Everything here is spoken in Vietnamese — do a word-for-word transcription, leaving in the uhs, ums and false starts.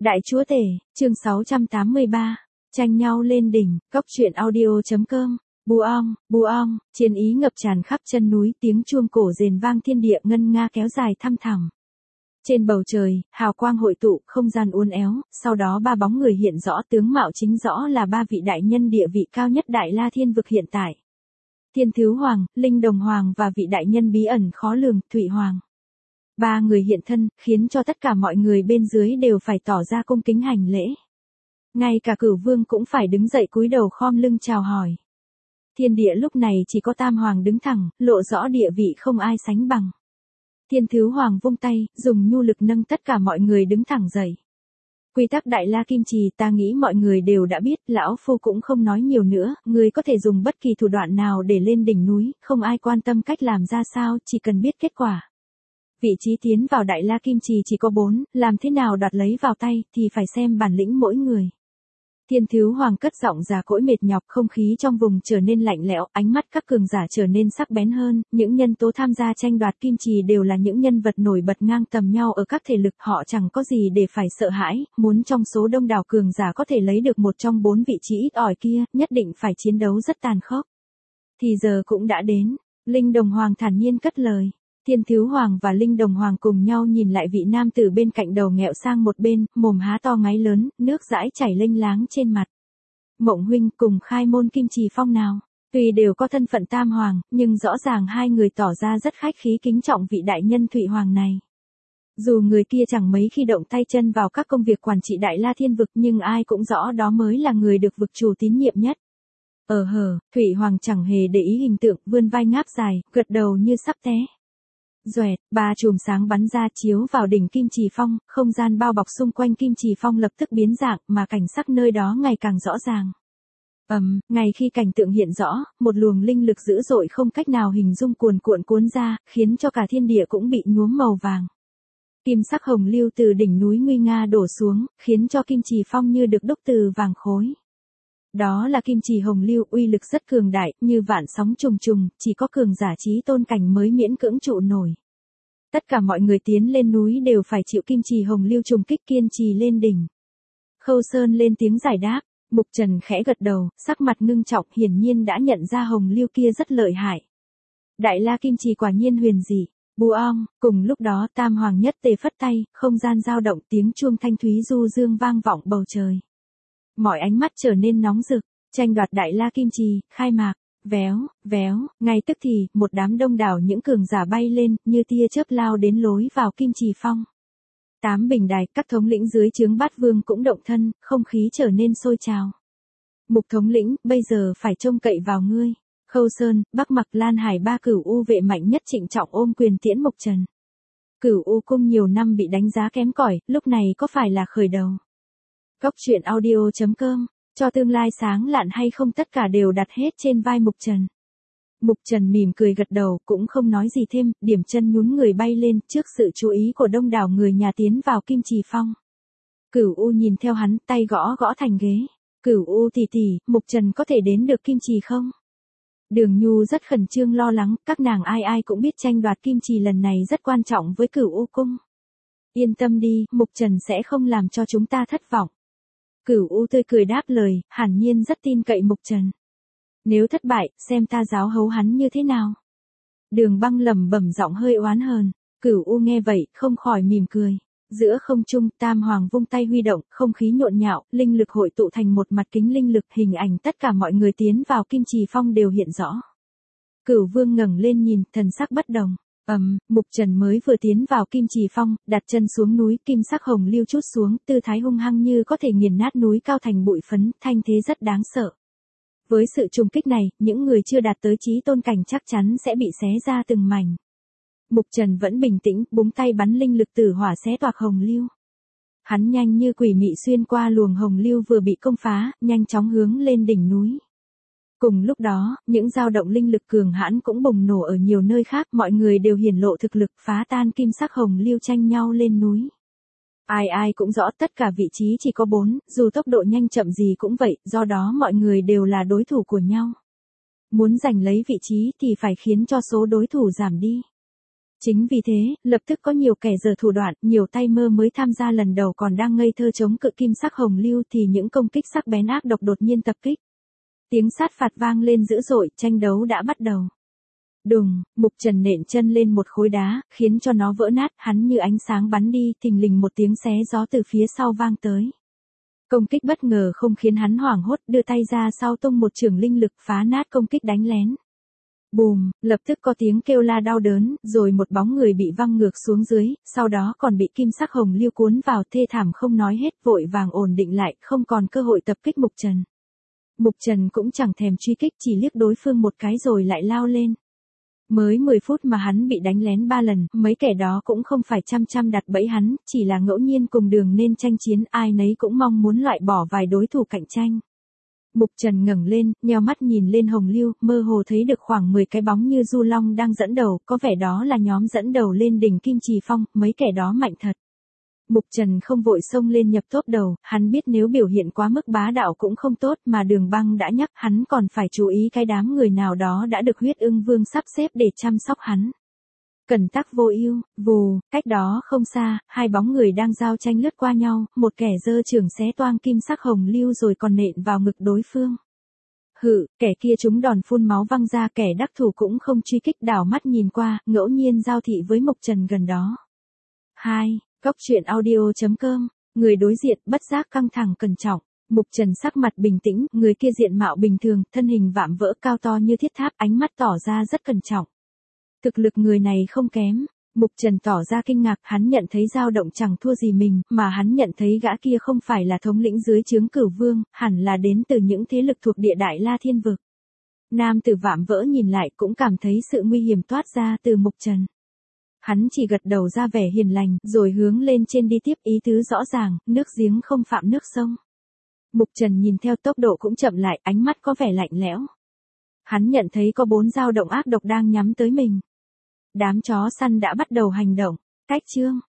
Đại chúa tể, chương sáu trăm tám mươi ba, tranh nhau lên đỉnh, cốc truyện audio.com, Buong, Buong, chiến ý ngập tràn khắp chân núi, tiếng chuông cổ rền vang thiên địa ngân nga kéo dài thăm thẳm. Trên bầu trời, hào quang hội tụ, không gian uốn éo, sau đó ba bóng người hiện rõ, tướng mạo chính rõ là ba vị đại nhân địa vị cao nhất Đại La Thiên vực hiện tại. Thiên Thứ Hoàng, Linh Đồng Hoàng và vị đại nhân bí ẩn khó lường, Thụy Hoàng. Ba người hiện thân, khiến cho tất cả mọi người bên dưới đều phải tỏ ra cung kính hành lễ. Ngay cả Cửu Vương cũng phải đứng dậy cúi đầu khom lưng chào hỏi. Thiên địa lúc này chỉ có Tam Hoàng đứng thẳng, lộ rõ địa vị không ai sánh bằng. Thiên Thứ Hoàng vung tay, dùng nhu lực nâng tất cả mọi người đứng thẳng dậy. Quy tắc Đại La Kim Trì ta nghĩ mọi người đều đã biết, lão phu cũng không nói nhiều nữa, người có thể dùng bất kỳ thủ đoạn nào để lên đỉnh núi, không ai quan tâm cách làm ra sao, chỉ cần biết kết quả. Vị trí tiến vào Đại La Kim Trì chỉ có bốn, làm thế nào đoạt lấy vào tay thì phải xem bản lĩnh mỗi người. Thiên Thứ Hoàng cất giọng già cỗi mệt nhọc, không khí trong vùng trở nên lạnh lẽo, ánh mắt các cường giả trở nên sắc bén hơn, những nhân tố tham gia tranh đoạt Kim Trì đều là những nhân vật nổi bật ngang tầm nhau ở các thể lực, họ chẳng có gì để phải sợ hãi, muốn trong số đông đảo cường giả có thể lấy được một trong bốn vị trí ít ỏi kia, nhất định phải chiến đấu rất tàn khốc. Thì giờ cũng đã đến, Linh Đồng Hoàng thản nhiên cất lời. Thiên Thứ Hoàng và Linh Đồng Hoàng cùng nhau nhìn lại vị nam tử bên cạnh đầu nghẹo sang một bên, mồm há to ngáy lớn, nước dãi chảy lênh láng trên mặt. Mộng huynh cùng khai môn Kim Trì Phong nào, tuy đều có thân phận Tam Hoàng, nhưng rõ ràng hai người tỏ ra rất khách khí kính trọng vị đại nhân Thụy Hoàng này. Dù người kia chẳng mấy khi động tay chân vào các công việc quản trị Đại La Thiên vực, nhưng ai cũng rõ đó mới là người được vực chủ tín nhiệm nhất. Ờ hờ, Thụy Hoàng chẳng hề để ý hình tượng, vươn vai ngáp dài, gật đầu như sắp té. Doẹt, ba chùm sáng bắn ra chiếu vào đỉnh Kim Trì Phong, không gian bao bọc xung quanh Kim Trì Phong lập tức biến dạng, mà cảnh sắc nơi đó ngày càng rõ ràng. Ầm, um, ngay khi cảnh tượng hiện rõ, một luồng linh lực dữ dội không cách nào hình dung cuồn cuộn cuốn ra, khiến cho cả thiên địa cũng bị nhuốm màu vàng. Kim sắc hồng lưu từ đỉnh núi nguy nga đổ xuống, khiến cho Kim Trì Phong như được đúc từ vàng khối. Đó là Kim Trì hồng lưu, uy lực rất cường đại, như vạn sóng trùng trùng, chỉ có cường giả trí tôn cảnh mới miễn cưỡng trụ nổi. Tất cả mọi người tiến lên núi đều phải chịu Kim Trì hồng lưu trùng kích, kiên trì lên đỉnh. Khâu Sơn lên tiếng giải đáp, Mục Trần khẽ gật đầu, sắc mặt ngưng trọng, hiển nhiên đã nhận ra hồng lưu kia rất lợi hại. Đại La Kim Trì quả nhiên huyền dị. Buong, cùng lúc đó Tam Hoàng nhất tề phất tay, không gian dao động, tiếng chuông thanh thúy du dương vang vọng bầu trời. Mọi ánh mắt trở nên nóng rực, tranh đoạt Đại La Kim Trì, khai mạc, véo, véo, ngay tức thì, một đám đông đảo những cường giả bay lên, như tia chớp lao đến lối vào Kim Trì Phong. Tám bình đài, các thống lĩnh dưới trướng Bát Vương cũng động thân, không khí trở nên sôi trào. Mục thống lĩnh, bây giờ phải trông cậy vào ngươi. Khâu Sơn, Bắc Mặc, Lan Hải ba Cửu U vệ mạnh nhất trịnh trọng ôm quyền tiễn Mục Trần. Cửu U cung nhiều năm bị đánh giá kém cỏi, lúc này có phải là khởi đầu? Cốc truyện audio.com, cho tương lai sáng lạn hay không tất cả đều đặt hết trên vai Mục Trần. Mục Trần mỉm cười gật đầu, cũng không nói gì thêm, điểm chân nhún người bay lên, trước sự chú ý của đông đảo người nhà tiến vào Kim Trì Phong. Cửu U nhìn theo hắn, tay gõ gõ thành ghế. Cửu U tỷ tỷ, Mục Trần có thể đến được Kim Trì không? Đường Nhu rất khẩn trương lo lắng, các nàng ai ai cũng biết tranh đoạt Kim Trì lần này rất quan trọng với Cửu U cung. Yên tâm đi, Mục Trần sẽ không làm cho chúng ta thất vọng. Cửu U tươi cười đáp lời, hẳn nhiên rất tin cậy Mục Trần. Nếu thất bại, xem ta giáo hấu hắn như thế nào. Đường Băng lẩm bẩm giọng hơi oán hờn. Cửu U nghe vậy, không khỏi mỉm cười. Giữa không trung, Tam Hoàng vung tay huy động, không khí nhộn nhạo, linh lực hội tụ thành một mặt kính linh lực, hình ảnh tất cả mọi người tiến vào Kim Trì Phong đều hiện rõ. Cửu Vương ngẩng lên nhìn, thần sắc bất đồng. Ầm, um, Mục Trần mới vừa tiến vào Kim Trì Phong, đặt chân xuống núi, kim sắc hồng lưu chút xuống, tư thái hung hăng như có thể nghiền nát núi cao thành bụi phấn, thanh thế rất đáng sợ. Với sự trùng kích này, những người chưa đạt tới chí tôn cảnh chắc chắn sẽ bị xé ra từng mảnh. Mục Trần vẫn bình tĩnh, búng tay bắn linh lực tử hỏa xé toạc hồng lưu. Hắn nhanh như quỷ mị xuyên qua luồng hồng lưu vừa bị công phá, nhanh chóng hướng lên đỉnh núi. Cùng lúc đó, những dao động linh lực cường hãn cũng bùng nổ ở nhiều nơi khác, mọi người đều hiển lộ thực lực phá tan kim sắc hồng lưu tranh nhau lên núi. Ai ai cũng rõ tất cả vị trí chỉ có bốn, dù tốc độ nhanh chậm gì cũng vậy, do đó mọi người đều là đối thủ của nhau. Muốn giành lấy vị trí thì phải khiến cho số đối thủ giảm đi. Chính vì thế, lập tức có nhiều kẻ dở thủ đoạn, nhiều tay mơ mới tham gia lần đầu còn đang ngây thơ chống cự kim sắc hồng lưu thì những công kích sắc bén ác độc đột nhiên tập kích. Tiếng sát phạt vang lên dữ dội, tranh đấu đã bắt đầu. Đùng, Mục Trần nện chân lên một khối đá, khiến cho nó vỡ nát, hắn như ánh sáng bắn đi, thình lình một tiếng xé gió từ phía sau vang tới. Công kích bất ngờ không khiến hắn hoảng hốt, đưa tay ra sau tung một chưởng linh lực phá nát công kích đánh lén. Bùm, lập tức có tiếng kêu la đau đớn, rồi một bóng người bị văng ngược xuống dưới, sau đó còn bị kim sắc hồng lưu cuốn vào, thê thảm không nói hết, vội vàng ổn định lại, không còn cơ hội tập kích Mục Trần. Mục Trần cũng chẳng thèm truy kích, chỉ liếc đối phương một cái rồi lại lao lên. Mới mười phút mà hắn bị đánh lén ba lần, mấy kẻ đó cũng không phải chăm chăm đặt bẫy hắn, chỉ là ngẫu nhiên cùng đường nên tranh chiến, ai nấy cũng mong muốn loại bỏ vài đối thủ cạnh tranh. Mục Trần ngẩng lên, nheo mắt nhìn lên hồng lưu, mơ hồ thấy được khoảng mười cái bóng như du long đang dẫn đầu, có vẻ đó là nhóm dẫn đầu lên đỉnh Kim Trì Phong, mấy kẻ đó mạnh thật. Mục Trần không vội xông lên nhập top đầu, hắn biết nếu biểu hiện quá mức bá đạo cũng không tốt, mà Đường Băng đã nhắc hắn còn phải chú ý cái đám người nào đó đã được Huyết Ưng Vương sắp xếp để chăm sóc hắn. Cẩn tắc vô ưu, vù, cách đó không xa, hai bóng người đang giao tranh lướt qua nhau, một kẻ giơ chưởng xé toang kim sắc hồng lưu rồi còn nện vào ngực đối phương. Hự, kẻ kia trúng đòn phun máu văng ra, kẻ đắc thủ cũng không truy kích, đảo mắt nhìn qua, ngẫu nhiên giao thị với Mục Trần gần đó. hai. Góc truyện audio chấm com, người đối diện bất giác căng thẳng cẩn trọng. Mục Trần sắc mặt bình tĩnh, người kia diện mạo bình thường, thân hình vạm vỡ cao to như thiết tháp, ánh mắt tỏ ra rất cẩn trọng. Thực lực người này không kém. Mục Trần tỏ ra kinh ngạc, hắn nhận thấy dao động chẳng thua gì mình, mà hắn nhận thấy gã kia không phải là thống lĩnh dưới trướng Cửu Vương, hẳn là đến từ những thế lực thuộc địa Đại La Thiên Vực. Nam tử vạm vỡ nhìn lại cũng cảm thấy sự nguy hiểm toát ra từ Mục Trần. Hắn chỉ gật đầu ra vẻ hiền lành, rồi hướng lên trên đi tiếp, ý tứ rõ ràng, nước giếng không phạm nước sông. Mục Trần nhìn theo, tốc độ cũng chậm lại, ánh mắt có vẻ lạnh lẽo. Hắn nhận thấy có bốn dao động ác độc đang nhắm tới mình. Đám chó săn đã bắt đầu hành động. Cách chương